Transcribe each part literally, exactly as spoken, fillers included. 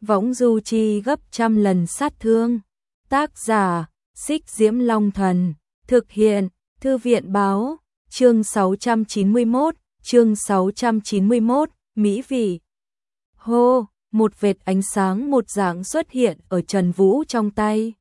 võng du chi gấp trăm lần sát thương. Tác giả, Xích Diễm Long Thần, thực hiện, Thư viện báo, chương sáu trăm chín mươi mốt, chương sáu trăm chín mươi mốt, mỹ vị. Hô, một vệt ánh sáng một dạng xuất hiện ở Trần Vũ trong tay.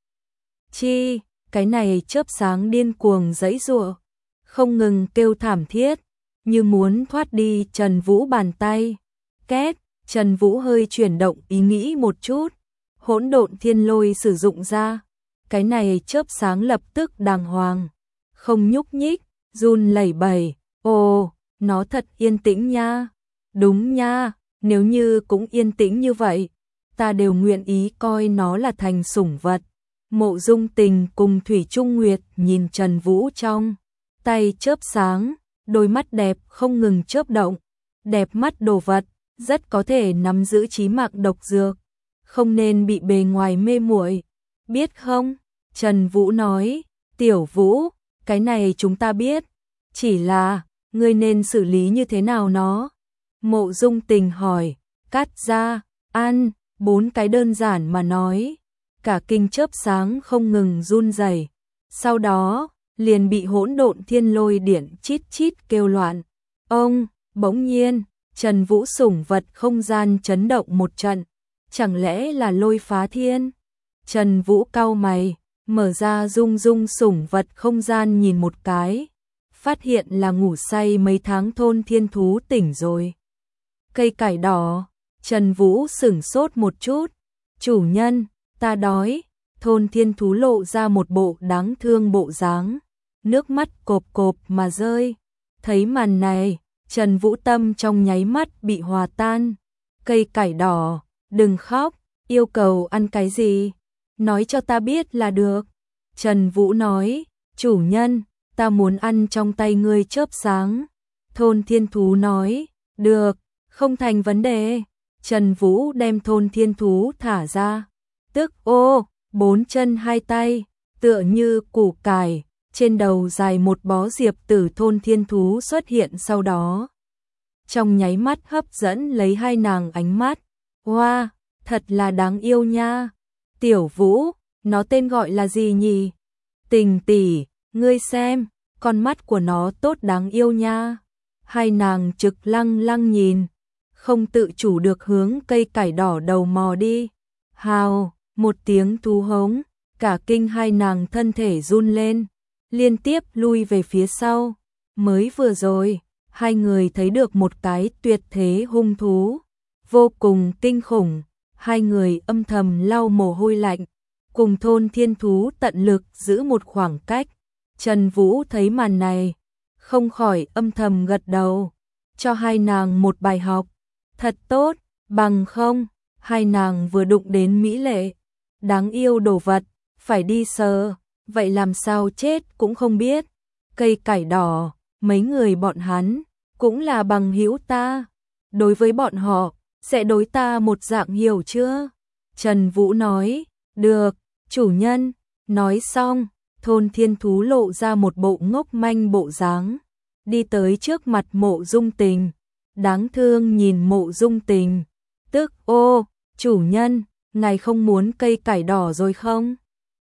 Chi, cái này chớp sáng điên cuồng giãy giụa, không ngừng kêu thảm thiết, như muốn thoát đi Trần Vũ bàn tay. Két, Trần Vũ hơi chuyển động ý nghĩ một chút, hỗn độn thiên lôi sử dụng ra. Cái này chớp sáng lập tức đàng hoàng, không nhúc nhích, run lẩy bẩy. Ồ, nó thật yên tĩnh nha. Đúng nha, nếu như cũng yên tĩnh như vậy, ta đều nguyện ý coi nó là thành sủng vật. Mộ Dung Tình cùng Thủy Trung Nguyệt nhìn Trần Vũ trong tay chớp sáng, đôi mắt đẹp không ngừng chớp động. Đẹp mắt đồ vật, rất có thể nắm giữ chí mạng độc dược, không nên bị bề ngoài mê muội, biết không? Trần Vũ nói, Tiểu Vũ, cái này chúng ta biết, chỉ là, ngươi nên xử lý như thế nào nó? Mộ Dung Tình hỏi, cắt ra, ăn, bốn cái đơn giản mà nói. Cả kinh chớp sáng không ngừng run rẩy, sau đó, liền bị hỗn độn thiên lôi điện chít chít kêu loạn. Ông, bỗng nhiên, Trần Vũ sủng vật không gian chấn động một trận, chẳng lẽ là lôi phá thiên? Trần Vũ cau mày, mở ra dung dung sủng vật không gian nhìn một cái, phát hiện là ngủ say mấy tháng thôn thiên thú tỉnh rồi. Cây cải đỏ, Trần Vũ sửng sốt một chút, chủ nhân, ta đói. Thôn thiên thú lộ ra một bộ đáng thương bộ dáng, nước mắt cộp cộp mà rơi. Thấy màn này, Trần Vũ tâm trong nháy mắt bị hòa tan. Cây cải đỏ, đừng khóc, yêu cầu ăn cái gì? Nói cho ta biết là được. Trần Vũ nói, chủ nhân, ta muốn ăn trong tay ngươi chớp sáng. Thôn thiên thú nói, được, không thành vấn đề. Trần Vũ đem thôn thiên thú thả ra. Tức ô, bốn chân hai tay, tựa như củ cải, trên đầu dài một bó diệp tử thôn thiên thú xuất hiện sau đó. Trong nháy mắt hấp dẫn lấy hai nàng ánh mắt. Wow, thật là đáng yêu nha. Tiểu Vũ, nó tên gọi là gì nhỉ? Tình tỷ, ngươi xem, con mắt của nó tốt đáng yêu nha. Hai nàng trực lăng lăng nhìn, không tự chủ được hướng cây cải đỏ đầu mò đi. Hào, một tiếng thú hống, cả kinh hai nàng thân thể run lên, liên tiếp lui về phía sau. Mới vừa rồi, hai người thấy được một cái tuyệt thế hung thú, vô cùng kinh khủng. Hai người âm thầm lau mồ hôi lạnh, cùng thôn thiên thú tận lực giữ một khoảng cách. Trần Vũ thấy màn này, không khỏi âm thầm gật đầu, cho hai nàng một bài học. Thật tốt, bằng không, hai nàng vừa đụng đến mỹ lệ, đáng yêu đồ vật, phải đi sờ, vậy làm sao chết cũng không biết. Cây cải đỏ, mấy người bọn hắn, cũng là bằng hữu ta, đối với bọn họ, sẽ đối ta một dạng, hiểu chưa? Trần Vũ nói, được, chủ nhân. Nói xong, thôn thiên thú lộ ra một bộ ngốc manh bộ dáng, đi tới trước mặt Mộ Dung Tình, đáng thương nhìn Mộ Dung Tình. Tức ô, chủ nhân, ngài không muốn cây cải đỏ rồi không?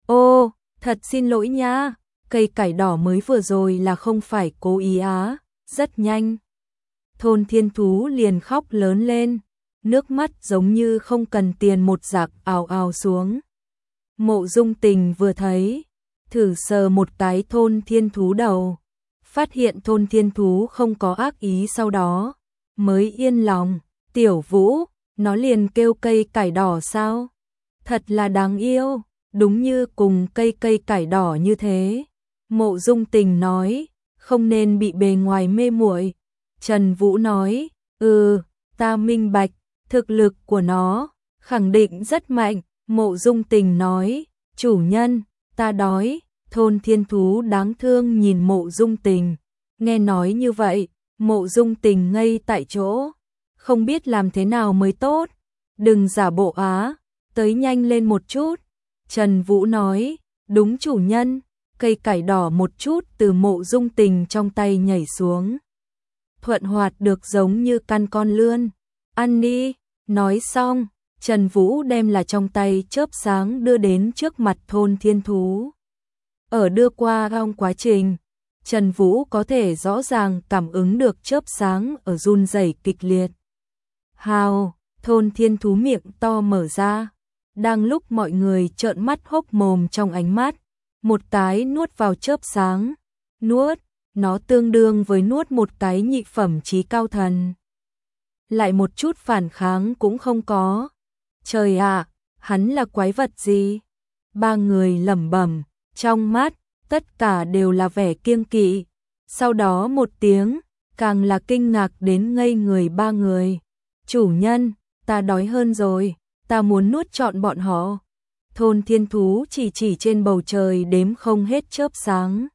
Ô, thật xin lỗi nha, cây cải đỏ mới vừa rồi là không phải cố ý á. Rất nhanh, thôn thiên thú liền khóc lớn lên, nước mắt giống như không cần tiền một giặc ào ào xuống. Mộ Dung Tình vừa thấy, thử sờ một cái thôn thiên thú đầu, phát hiện thôn thiên thú không có ác ý, sau đó mới yên lòng. Tiểu Vũ, nó liền kêu cây cải đỏ sao? Thật là đáng yêu, đúng như cùng cây cây cải đỏ như thế. Mộ Dung Tình nói, không nên bị bề ngoài mê muội. Trần Vũ nói, ừ, ta minh bạch, thực lực của nó khẳng định rất mạnh. Mộ Dung Tình nói, chủ nhân, ta đói. Thôn thiên thú đáng thương nhìn Mộ Dung Tình, nghe nói như vậy, Mộ Dung Tình ngây tại chỗ, không biết làm thế nào mới tốt. Đừng giả bộ á, tới nhanh lên một chút. Trần Vũ nói, đúng chủ nhân. Cây cải đỏ một chút từ Mộ Dung Tình trong tay nhảy xuống, thuận hoạt được giống như căn con lươn. Ăn đi. Nói xong, Trần Vũ đem là trong tay chớp sáng đưa đến trước mặt thôn thiên thú. Ở đưa qua trong quá trình, Trần Vũ có thể rõ ràng cảm ứng được chớp sáng ở run rẩy kịch liệt. Hào, thôn thiên thú miệng to mở ra, đang lúc mọi người trợn mắt hốc mồm trong ánh mắt, một cái nuốt vào chớp sáng, nuốt, nó tương đương với nuốt một cái nhị phẩm chí cao thần. Lại một chút phản kháng cũng không có. Trời ạ, hắn là quái vật gì? Ba người lẩm bẩm, trong mắt tất cả đều là vẻ kiêng kỵ. Sau đó một tiếng, càng là kinh ngạc đến ngây người ba người. Chủ nhân, ta đói hơn rồi, ta muốn nuốt trọn bọn họ. Thôn thiên thú chỉ chỉ trên bầu trời đếm không hết chớp sáng.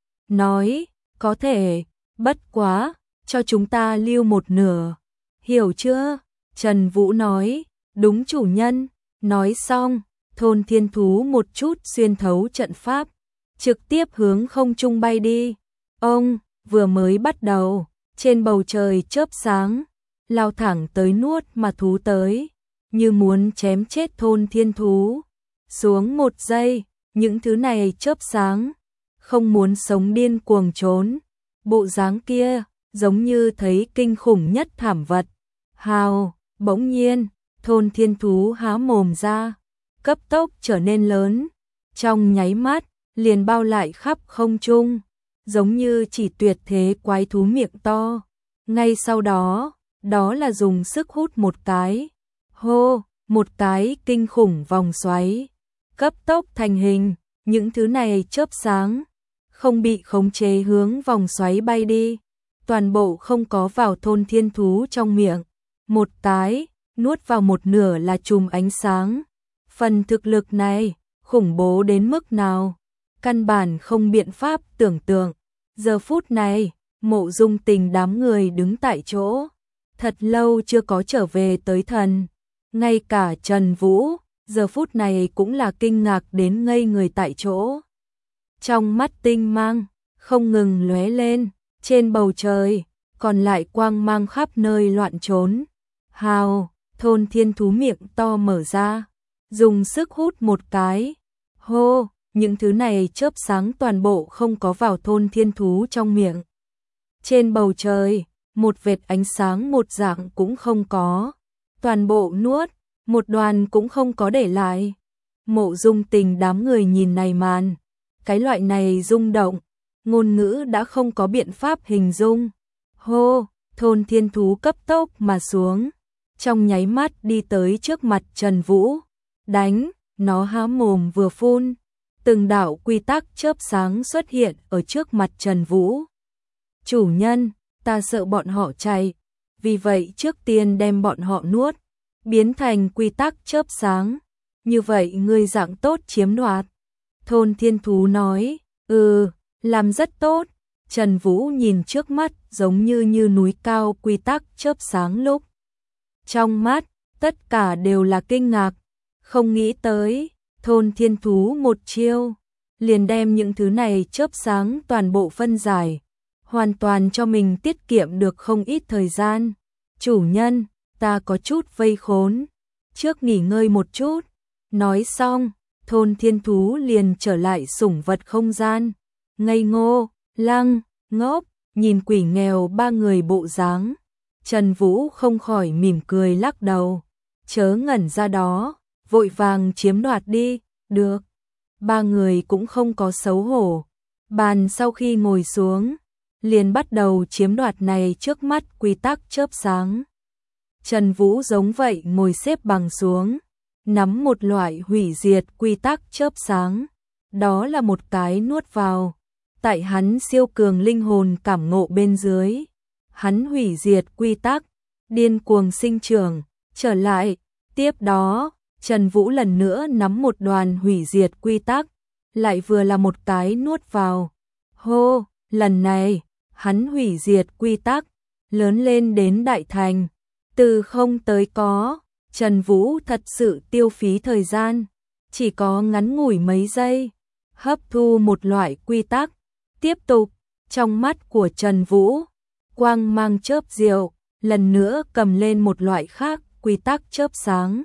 Nói, có thể, bất quá, cho chúng ta lưu một nửa. Hiểu chưa? Trần Vũ nói, đúng chủ nhân. Nói xong, thôn thiên thú một chút xuyên thấu trận pháp, trực tiếp hướng không trung bay đi. Ông, vừa mới bắt đầu, trên bầu trời chớp sáng, lao thẳng tới nuốt mà thú tới, như muốn chém chết thôn thiên thú. Xuống một giây, những thứ này chớp sáng, không muốn sống điên cuồng trốn. Bộ dáng kia, giống như thấy kinh khủng nhất thảm vật. Hào, bỗng nhiên, thôn thiên thú há mồm ra, cấp tốc trở nên lớn. Trong nháy mắt, liền bao lại khắp không trung, giống như chỉ tuyệt thế quái thú miệng to. Ngay sau đó, đó là dùng sức hút một cái. Hô, một cái kinh khủng vòng xoáy, cấp tốc thành hình, những thứ này chớp sáng, không bị khống chế hướng vòng xoáy bay đi, toàn bộ không có vào thôn thiên thú trong miệng. Một cái, nuốt vào một nửa là chùm ánh sáng. Phần thực lực này, khủng bố đến mức nào, căn bản không biện pháp tưởng tượng. Giờ phút này, Mộ Dung Tình đám người đứng tại chỗ, thật lâu chưa có trở về tới thần. Ngay cả Trần Vũ, giờ phút này cũng là kinh ngạc đến ngây người tại chỗ. Trong mắt tinh mang, không ngừng lóe lên, trên bầu trời, còn lại quang mang khắp nơi loạn trốn. Hào, thôn thiên thú miệng to mở ra, dùng sức hút một cái. Hô, những thứ này chớp sáng toàn bộ không có vào thôn thiên thú trong miệng. Trên bầu trời, một vệt ánh sáng một dạng cũng không có, toàn bộ nuốt, một đoàn cũng không có để lại. Mộ Dung Tình đám người nhìn này màn, cái loại này rung động, ngôn ngữ đã không có biện pháp hình dung. Hô, thôn thiên thú cấp tốc mà xuống, trong nháy mắt đi tới trước mặt Trần Vũ, đánh, nó há mồm vừa phun, từng đạo quy tắc chớp sáng xuất hiện ở trước mặt Trần Vũ. Chủ nhân, ta sợ bọn họ chạy, vì vậy trước tiên đem bọn họ nuốt, biến thành quy tắc chớp sáng, như vậy ngươi dạng tốt chiếm đoạt. Thôn thiên thú nói, ừ, làm rất tốt. Trần Vũ nhìn trước mắt giống như như núi cao quy tắc chớp sáng lúc. Trong mắt, tất cả đều là kinh ngạc, không nghĩ tới, thôn thiên thú một chiêu, liền đem những thứ này chớp sáng toàn bộ phân giải, hoàn toàn cho mình tiết kiệm được không ít thời gian. Chủ nhân, ta có chút vây khốn, trước nghỉ ngơi một chút. Nói xong, thôn thiên thú liền trở lại sủng vật không gian, ngây ngô, lăng, ngốc, nhìn quỷ nghèo ba người bộ dáng. Trần Vũ không khỏi mỉm cười lắc đầu, chớ ngẩn ra đó, vội vàng chiếm đoạt đi, được. Ba người cũng không có xấu hổ, bàn sau khi ngồi xuống, liền bắt đầu chiếm đoạt này trước mắt quy tắc chớp sáng. Trần Vũ giống vậy ngồi xếp bằng xuống, nắm một loại hủy diệt quy tắc chớp sáng, đó là một cái nuốt vào. Tại hắn siêu cường linh hồn cảm ngộ bên dưới, hắn hủy diệt quy tắc, điên cuồng sinh trưởng, trở lại. Tiếp đó, Trần Vũ lần nữa nắm một đoàn hủy diệt quy tắc, lại vừa là một cái nuốt vào. Hô, lần này, hắn hủy diệt quy tắc, lớn lên đến đại thành, từ không tới có. Trần Vũ thật sự tiêu phí thời gian, chỉ có ngắn ngủi mấy giây, hấp thu một loại quy tắc. Tiếp tục, trong mắt của Trần Vũ, quang mang chớp diệu, lần nữa cầm lên một loại khác quy tắc chớp sáng.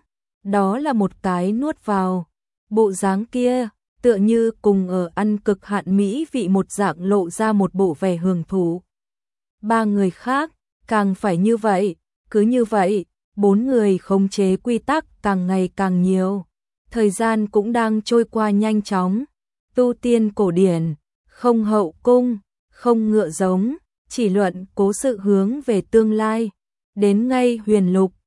đó là một cái nuốt vào. Bộ dáng kia, tựa như cùng ở ăn cực hạn mỹ vị một dạng lộ ra một bộ vẻ hưởng thụ. Ba người khác, càng phải như vậy, cứ như vậy, bốn người khống chế quy tắc càng ngày càng nhiều. Thời gian cũng đang trôi qua nhanh chóng. Tu tiên cổ điển, không hậu cung, không ngựa giống, chỉ luận cố sự hướng về tương lai. Đến ngay huyền lục,